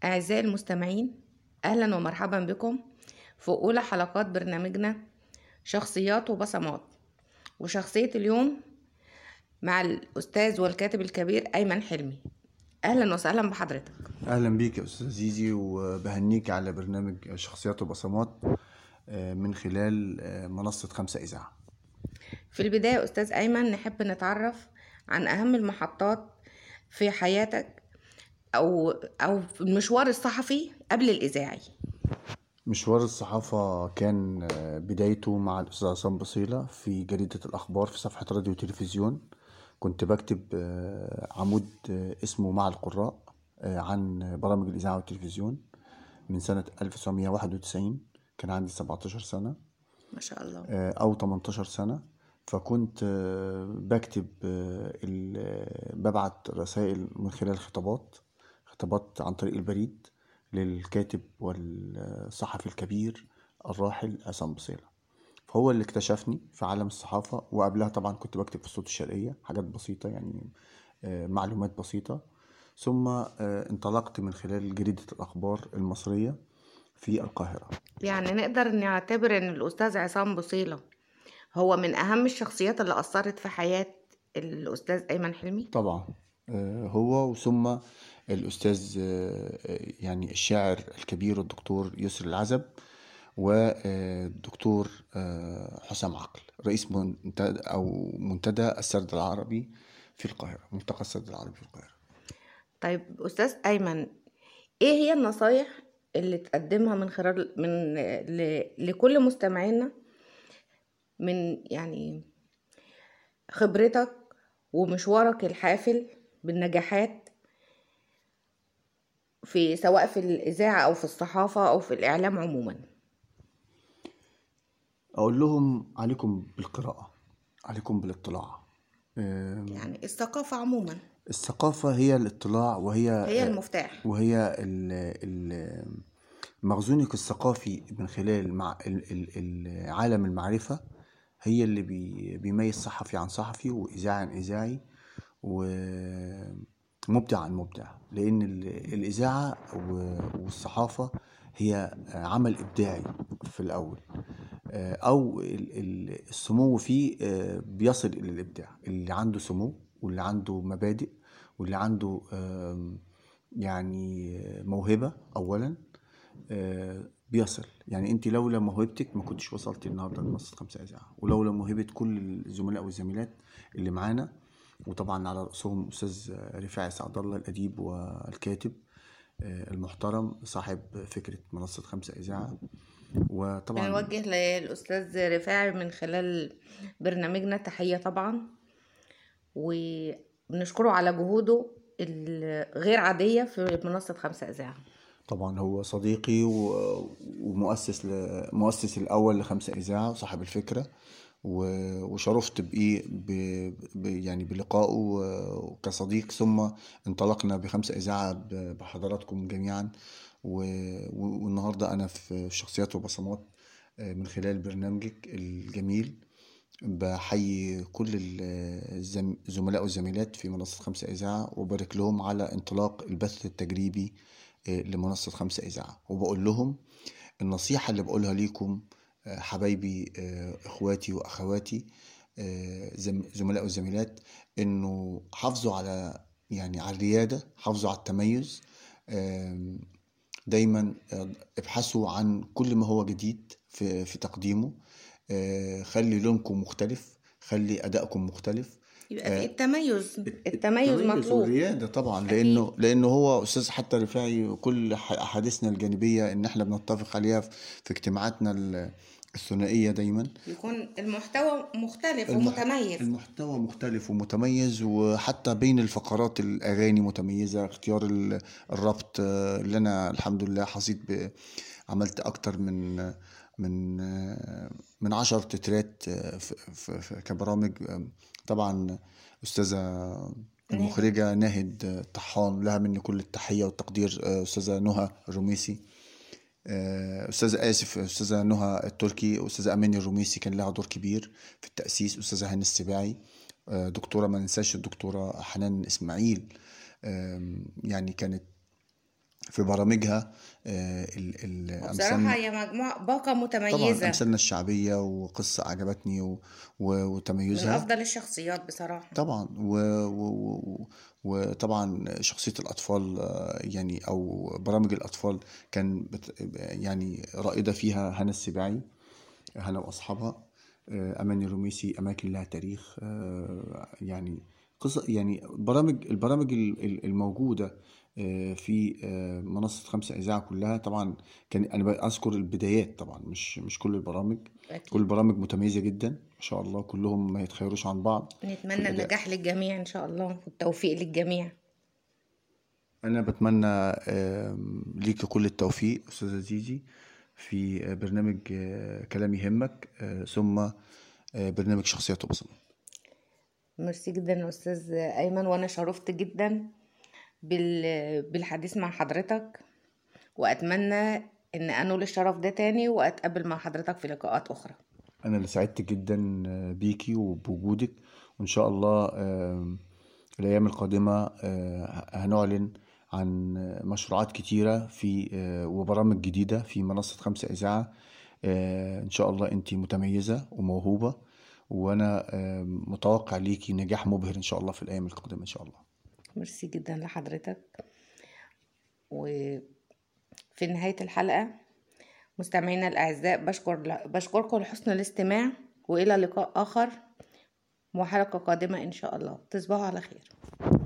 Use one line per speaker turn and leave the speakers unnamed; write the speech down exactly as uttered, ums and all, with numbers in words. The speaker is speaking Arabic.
أعزائي المستمعين، أهلا ومرحبا بكم في أولى حلقات برنامجنا شخصيات وبصمات. وشخصية اليوم مع الأستاذ والكاتب الكبير أيمن حلمي. أهلا وسهلا بحضرتك.
اهلا بيك يا استاذ زيزي، وبهنيك على برنامج شخصيات وبصمات من خلال منصة خمسة إذاعة.
في البداية أستاذ أيمن، نحب نتعرف عن أهم المحطات في حياتك أو أو في المشوار الصحفي قبل الإذاعي.
مشوار الصحافة كان بدايته مع الأستاذ عصام بصيلة في جريدة الأخبار في صفحة راديو وتلفزيون. كنت بكتب عمود اسمه مع القراء عن برامج الإذاعة والتلفزيون من سنة ألف وتسعمية وواحد وتسعين. كان عندي سبعتاشر سنة
ما شاء الله.
أو تمنتاشر سنة. فكنت بكتب ببعت رسائل من خلال خطابات خطابات عن طريق البريد للكاتب والصحفي الكبير الراحل عصام بصيلة. فهو اللي اكتشفني في عالم الصحافة، وقبلها طبعا كنت بكتب في الصوت الشرقية حاجات بسيطة، يعني معلومات بسيطة. ثم انطلقت من خلال جريدة الأخبار المصرية في القاهرة.
يعني نقدر نعتبر ان الأستاذ عصام بصيلة هو من أهم الشخصيات اللي أثرت في حياة الأستاذ أيمن حلمي؟
طبعا هو، وثم الأستاذ يعني الشاعر الكبير الدكتور يسر العزب، والدكتور حسام عقل رئيس منتدى أو منتدى السرد العربي في القاهرة، ملتقى السرد العربي في القاهرة.
طيب أستاذ أيمن، إيه هي النصايح اللي تقدمها من خلال من ل... لكل مستمعينا من يعني خبرتك ومشوارك الحافل بالنجاحات في سواء في الإذاعة أو في الصحافة أو في الإعلام عموما؟
أقول لهم عليكم بالقراءة، عليكم بالاطلاع.
يعني الثقافة عموما،
الثقافة هي الاطلاع، وهي
هي المفتاح،
وهي ال مخزونك الثقافي من خلال مع عالم المعرفة. هي اللي بيميز صحفي عن صحفي، وإذاعي عن إذاعي، ومبدع عن مبدع. لأن الإذاعة والصحافة هي عمل إبداعي في الأول، أو السمو فيه بيصل إلى الإبداع. اللي عنده سمو واللي عنده مبادئ واللي عنده يعني موهبة أولا بيصل. يعني انت لولا موهبتك ما كنتش وصلت النهارده لمنصة خمسة إذاعة، ولولا موهبة كل الزملاء والزميلات اللي معانا، وطبعا على رأسهم أستاذ رفاعي سعد الله الأديب والكاتب المحترم صاحب فكرة منصة خمسة إذاعة.
وطبعا بنوجه للأستاذ رفاعي من خلال برنامجنا تحية طبعا، وبنشكره على جهوده الغير عادية في منصة خمسة إذاعة.
طبعا هو صديقي ومؤسس مؤسس الأول لخمسة إذاعة وصاحب الفكرة، وشرفت بإيه يعني بلقائه كصديق. ثم انطلقنا بخمسة إذاعة بحضراتكم جميعا، والنهاردة أنا في شخصيات وبصمات من خلال برنامجك الجميل. بحيي كل الزملاء والزميلات في منصة خمسة إذاعة، وبارك لهم على انطلاق البث التجريبي لمنصة خمسة إذاعة. وبقول لهم النصيحة اللي بقولها ليكم حبايبي إخواتي وأخواتي زملاء وزميلات، إنه حافظوا على يعني على الريادة، حافظوا على التميز. دايما ابحثوا عن كل ما هو جديد في, في تقديمه. خلي لونكم مختلف، خلي أدائكم مختلف.
يبقى في التميز التميز مطلوب
والريادة طبعا. لأنه لأنه هو أستاذ حتى رفاعي كل أحاديثنا الجانبية إن إحنا بنتفق عليها في اجتماعاتنا الثنائية دايما
يكون المحتوى مختلف ومتميز.
المحتوى مختلف ومتميز، وحتى بين الفقرات الأغاني متميزة. اختيار الربط اللي أنا الحمد لله حصيت عملت أكتر من من من عشر تترات في كبرامج. طبعا أستاذة المخرجة ناهد طحان لها مني كل التحية والتقدير. أستاذة نهى الرميسي، أستاذة آسف أستاذة نهى التركي، أستاذة أماني الرميسي كان لها دور كبير في التأسيس. أستاذة هاني السباعي، دكتورة ما ننساش الدكتورة حنان إسماعيل، يعني كانت في برامجها. آه، ال- ال-
وبصراحة
أمثال
هي مجموعة باقة
طبعا
متميزة،
أمثالنا الشعبية، وقصة عجبتني و- و-
من
وتميزها.
أفضل الشخصيات بصراحة.
طبعا و... و... و... وطبعا شخصية الأطفال، آه، يعني أو برامج الأطفال كان بت... يعني رائدة فيها هنا السباعي، هنا وأصحابها، آه، أماني رميسي، أماكن لها تاريخ، آه، يعني قصة، يعني برامج البرامج ال- ال- الموجودة آه، في آه، منصة خمسة إذاعة كلها. طبعا كان أنا بذكر البدايات، طبعا مش مش كل البرامج. كل
أكيد.
البرامج متميزة جدا ما شاء الله، كلهم ما يتخيروش عن بعض في
نتمنى
الأداء.
النجاح للجميع إن شاء الله، والتوفيق للجميع.
أنا بتمنى آم، ليك كل التوفيق أستاذة زيزي في آه، برنامج آه، كلام يهمك، آه، ثم آه، برنامج شخصيات وبصمة.
ميرسي جدا يا أستاذ أيمن، وأنا شرفت جدا بال... بالحديث مع حضرتك، وأتمنى إن أنول الشرف ده تاني وأتقابل مع حضرتك في لقاءات أخرى.
أنا اللي سعدت جدا آه، بيكي وبوجودك، وإن شاء الله آم، الأيام القادمة آه، هنعلن عن مشروعات كتيرة في آه، وبرامج جديدة في منصة خمسة إذاعة. آه، إن شاء الله أنتي متميزة وموهوبة، وأنا آه، متوقع ليكي نجاح مبهر إن شاء الله في الأيام القادمة إن شاء الله.
ميرسي جدا لحضرتك. وفي نهاية الحلقة، مستمعينا الأعزاء، بشكر بشكركم لحسن الاستماع، وإلى لقاء آخر وحلقة قادمة إن شاء الله. تصبحوا على خير.